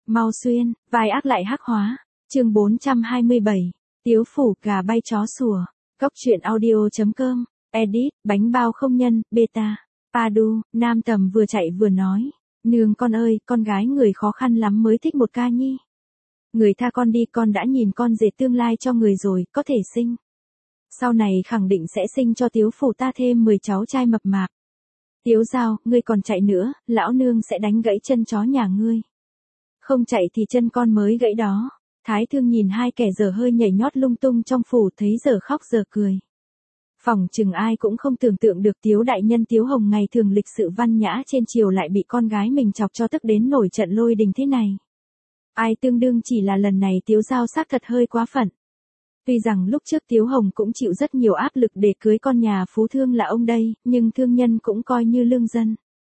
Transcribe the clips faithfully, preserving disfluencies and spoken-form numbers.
Mau xuyên, vai ác lại hắc hóa. Chương bốn trăm hai mươi bảy. Tiếu phủ, gà bay chó sủa. Góc truyện audio.com. Edit, bánh bao không nhân, beta. Padu, Nam Tầm vừa chạy vừa nói. Nương con ơi, con gái người khó khăn lắm mới thích một ca nhi. Người tha con đi, con đã nhìn con rể tương lai cho người rồi, có thể sinh. Sau này khẳng định sẽ sinh cho Tiếu phủ ta thêm mười cháu trai mập mạp. Tiếu Giao, ngươi còn chạy nữa, lão nương sẽ đánh gãy chân chó nhà ngươi. Không chạy thì chân con mới gãy đó. Thái Thương nhìn hai kẻ dở hơi nhảy nhót lung tung trong phủ, thấy giờ khóc giờ cười. Phỏng chừng ai cũng không tưởng tượng được Tiếu đại nhân Tiếu Hồng ngày thường lịch sự văn nhã trên triều lại bị con gái mình chọc cho tức đến nổi trận lôi đình thế này. Ai tương đương chỉ là lần này Tiếu Giao xác thật hơi quá phận. Tuy rằng lúc trước Tiếu Hồng cũng chịu rất nhiều áp lực để cưới con nhà phú thương là ông đây, nhưng thương nhân cũng coi như lương dân.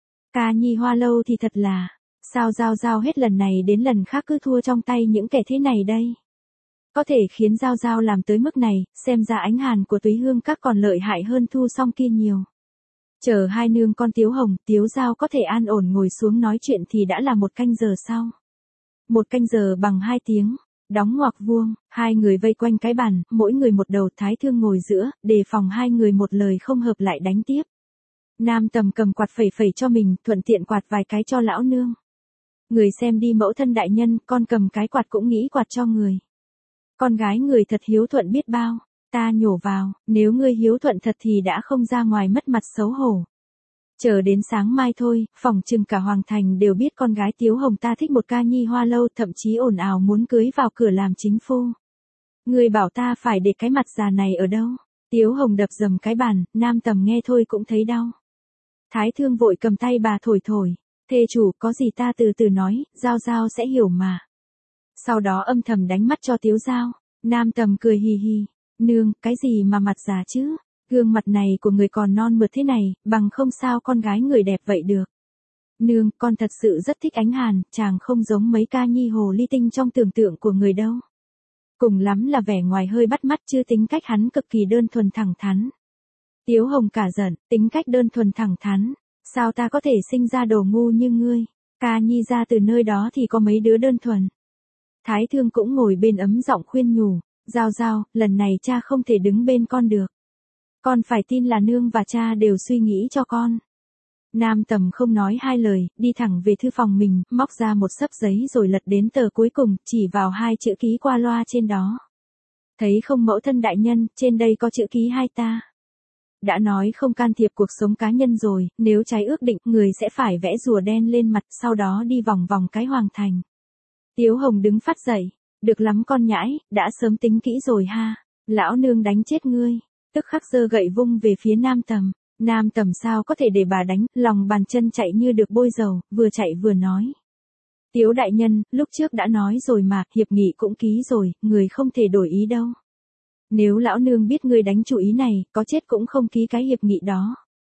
Ca nhi hoa lâu thì thật là, sao Giao Giao hết lần này đến lần khác cứ thua trong tay những kẻ thế này đây. Có thể khiến Giao Giao làm tới mức này, xem ra ánh hàn của Túy Hương các còn lợi hại hơn Thu Song kia nhiều. Chờ hai nương con Tiếu Hồng, Tiếu Giao có thể an ổn ngồi xuống nói chuyện thì đã là một canh giờ sau. Một canh giờ bằng hai tiếng. Đóng ngoặc vuông, hai người vây quanh cái bàn, mỗi người một đầu, Thái Thương ngồi giữa, đề phòng hai người một lời không hợp lại đánh tiếp. Nam Tầm cầm quạt phẩy phẩy cho mình, thuận tiện quạt vài cái cho lão nương. Người xem đi mẫu thân đại nhân, con cầm cái quạt cũng nghĩ quạt cho người. Con gái người thật hiếu thuận biết bao, ta nhổ vào, nếu ngươi hiếu thuận thật thì đã không ra ngoài mất mặt xấu hổ. Chờ đến sáng mai thôi, phỏng chừng cả Hoàng Thành đều biết con gái Tiếu Hồng ta thích một ca nhi hoa lâu, thậm chí ồn ào muốn cưới vào cửa làm chính phu. Người bảo ta phải để cái mặt già này ở đâu? Tiếu Hồng đập dầm cái bàn, Nam Tầm nghe thôi cũng thấy đau. Thái Thương vội cầm tay bà thổi thổi, thê chủ có gì ta từ từ nói, Giao Giao sẽ hiểu mà. Sau đó âm thầm đánh mắt cho Tiếu Giao, Nam Tầm cười hì hì, nương, cái gì mà mặt già chứ? Gương mặt này của người còn non mượt thế này, bằng không sao con gái người đẹp vậy được. Nương, con thật sự rất thích ánh hàn, chàng không giống mấy ca nhi hồ ly tinh trong tưởng tượng của người đâu. Cùng lắm là vẻ ngoài hơi bắt mắt chứ tính cách hắn cực kỳ đơn thuần thẳng thắn. Tiếu Hồng cả giận, tính cách đơn thuần thẳng thắn, sao ta có thể sinh ra đồ ngu như ngươi, ca nhi ra từ nơi đó thì có mấy đứa đơn thuần. Thái Thương cũng ngồi bên ấm giọng khuyên nhủ, Giao Giao, lần này cha không thể đứng bên con được. Con phải tin là nương và cha đều suy nghĩ cho con. Nam Tầm không nói hai lời, đi thẳng về thư phòng mình, móc ra một xấp giấy rồi lật đến tờ cuối cùng, chỉ vào hai chữ ký qua loa trên đó. Thấy không mẫu thân đại nhân, trên đây có chữ ký hai ta. Đã nói không can thiệp cuộc sống cá nhân rồi, nếu trái ước định, người sẽ phải vẽ rùa đen lên mặt, sau đó đi vòng vòng cái Hoàng Thành. Tiếu Hồng đứng phát dậy, được lắm con nhãi, đã sớm tính kỹ rồi ha, lão nương đánh chết ngươi. Tức khắc giơ gậy vung về phía Nam Tầm. Nam Tầm sao có thể để bà đánh, lòng bàn chân chạy như được bôi dầu, vừa chạy vừa nói. Tiếu đại nhân, lúc trước đã nói rồi mà, hiệp nghị cũng ký rồi, người không thể đổi ý đâu. Nếu lão nương biết người đánh chủ ý này, có chết cũng không ký cái hiệp nghị đó.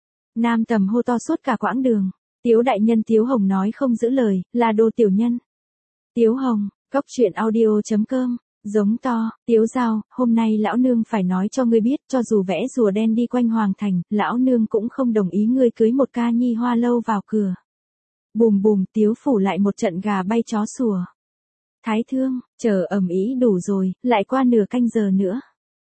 Nam Tầm hô to suốt cả quãng đường. Tiếu đại nhân Tiếu Hồng nói không giữ lời, là đồ tiểu nhân. Tiếu Hồng, góc truyện audio.com. Giống to, Tiếu Giao, hôm nay lão nương phải nói cho ngươi biết, cho dù vẽ rùa đen đi quanh Hoàng Thành, lão nương cũng không đồng ý ngươi cưới một ca nhi hoa lâu vào cửa. Bùm bùm, Tiếu phủ lại một trận gà bay chó sủa. Thái Thương, chờ ầm ĩ đủ rồi, lại qua nửa canh giờ nữa.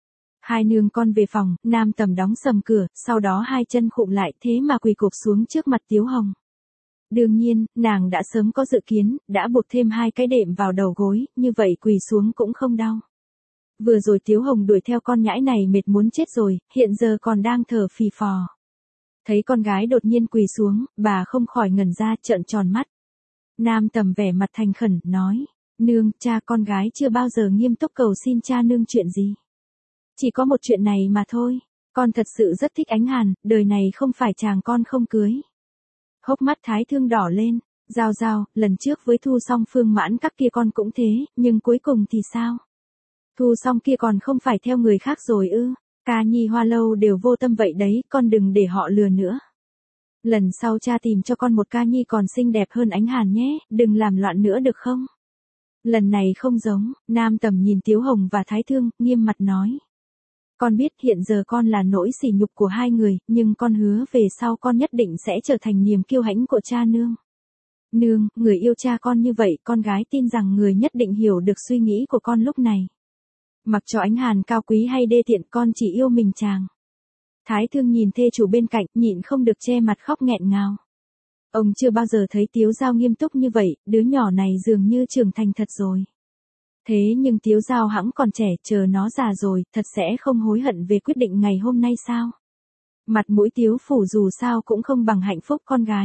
Hai nương con về phòng, Nam Tầm đóng sầm cửa, sau đó hai chân khụm lại thế mà quỳ cụp xuống trước mặt Tiếu Hồng. Đương nhiên, nàng đã sớm có dự kiến, đã buộc thêm hai cái đệm vào đầu gối, như vậy quỳ xuống cũng không đau. Vừa rồi Tiếu Hồng đuổi theo con nhãi này mệt muốn chết rồi, hiện giờ còn đang thở phì phò. Thấy con gái đột nhiên quỳ xuống, bà không khỏi ngẩn ra, trợn tròn mắt. Nam Tầm vẻ mặt thành khẩn, nói, nương, cha con gái chưa bao giờ nghiêm túc cầu xin cha nương chuyện gì. Chỉ có một chuyện này mà thôi, con thật sự rất thích ánh hàn, đời này không phải chàng con không cưới. Hốc mắt Thái Thương đỏ lên, Giao Giao, lần trước với Thu Song Phương Mãn các kia con cũng thế, nhưng cuối cùng thì sao? Thu Song kia còn không phải theo người khác rồi ư, ca nhi hoa lâu đều vô tâm vậy đấy, con đừng để họ lừa nữa. Lần sau cha tìm cho con một ca nhi còn xinh đẹp hơn ánh hàn nhé, đừng làm loạn nữa được không? Lần này không giống, Nam Tầm nhìn Tiếu Hồng và Thái Thương, nghiêm mặt nói. Con biết hiện giờ con là nỗi sỉ nhục của hai người, nhưng con hứa về sau con nhất định sẽ trở thành niềm kiêu hãnh của cha nương. Nương, người yêu cha con như vậy, con gái tin rằng người nhất định hiểu được suy nghĩ của con lúc này. Mặc cho ánh hàn cao quý hay đê tiện, con chỉ yêu mình chàng. Thái Thương nhìn thê chủ bên cạnh, nhịn không được che mặt khóc nghẹn ngào. Ông chưa bao giờ thấy Tiếu Dao nghiêm túc như vậy, đứa nhỏ này dường như trưởng thành thật rồi. Thế nhưng Tiếu Dao hẵng còn trẻ, chờ nó già rồi, thật sẽ không hối hận về quyết định ngày hôm nay sao? Mặt mũi Tiếu phủ dù sao cũng không bằng hạnh phúc con gái.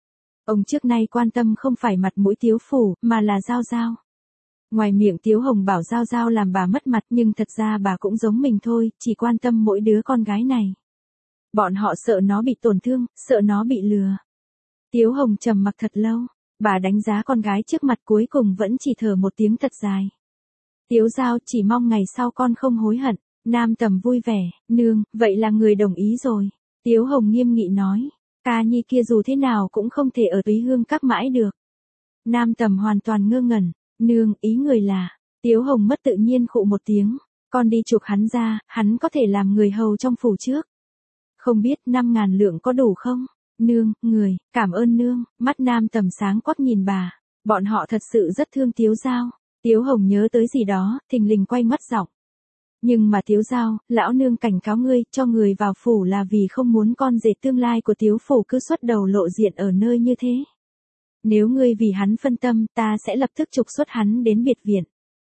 Ông trước nay quan tâm không phải mặt mũi Tiếu phủ, mà là Dao Dao. Ngoài miệng Tiếu Hồng bảo Dao Dao làm bà mất mặt, nhưng thật ra bà cũng giống mình thôi, chỉ quan tâm mỗi đứa con gái này. Bọn họ sợ nó bị tổn thương, sợ nó bị lừa. Tiếu Hồng trầm mặc thật lâu, bà đánh giá con gái trước mặt cuối cùng vẫn chỉ thở một tiếng thật dài. Tiếu Dao, chỉ mong ngày sau con không hối hận. Nam Tầm vui vẻ, nương, vậy là người đồng ý rồi. Tiếu Hồng nghiêm nghị nói, ca nhi kia dù thế nào cũng không thể ở Túy Hương Các mãi được. Nam Tầm hoàn toàn ngơ ngẩn, nương, ý người là, Tiếu Hồng mất tự nhiên khụ một tiếng, con đi chuộc hắn ra, hắn có thể làm người hầu trong phủ trước. Không biết năm ngàn lượng có đủ không? Nương, người, cảm ơn nương. Mắt Nam Tầm sáng quắc nhìn bà, bọn họ thật sự rất thương Tiếu Dao. Tiếu Hồng nhớ tới gì đó, thình lình quay mất giọng. Nhưng mà Tiếu Dao, lão nương cảnh cáo ngươi, cho người vào phủ là vì không muốn con rể tương lai của Tiếu phủ cứ xuất đầu lộ diện ở nơi như thế. Nếu ngươi vì hắn phân tâm, ta sẽ lập tức trục xuất hắn đến biệt viện.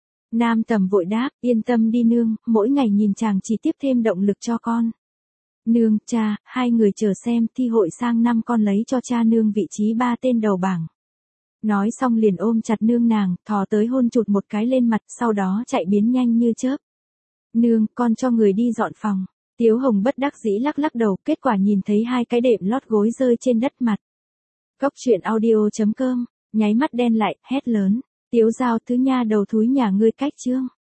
Nam Tầm vội đáp, yên tâm đi nương, mỗi ngày nhìn chàng chỉ tiếp thêm động lực cho con. Nương, cha, hai người chờ xem, thi hội sang năm con lấy cho cha nương vị trí ba tên đầu bảng. Nói xong liền ôm chặt nương nàng, thò tới hôn chụt một cái lên mặt, sau đó chạy biến nhanh như chớp. Nương, con cho người đi dọn phòng. Tiếu Hồng bất đắc dĩ lắc lắc đầu, kết quả nhìn thấy hai cái đệm lót gối rơi trên đất mặt. Cốc truyện audio chấm com, nháy mắt đen lại, hét lớn. Tiếu Dao, thứ nha đầu thúi nhà ngươi cách chương.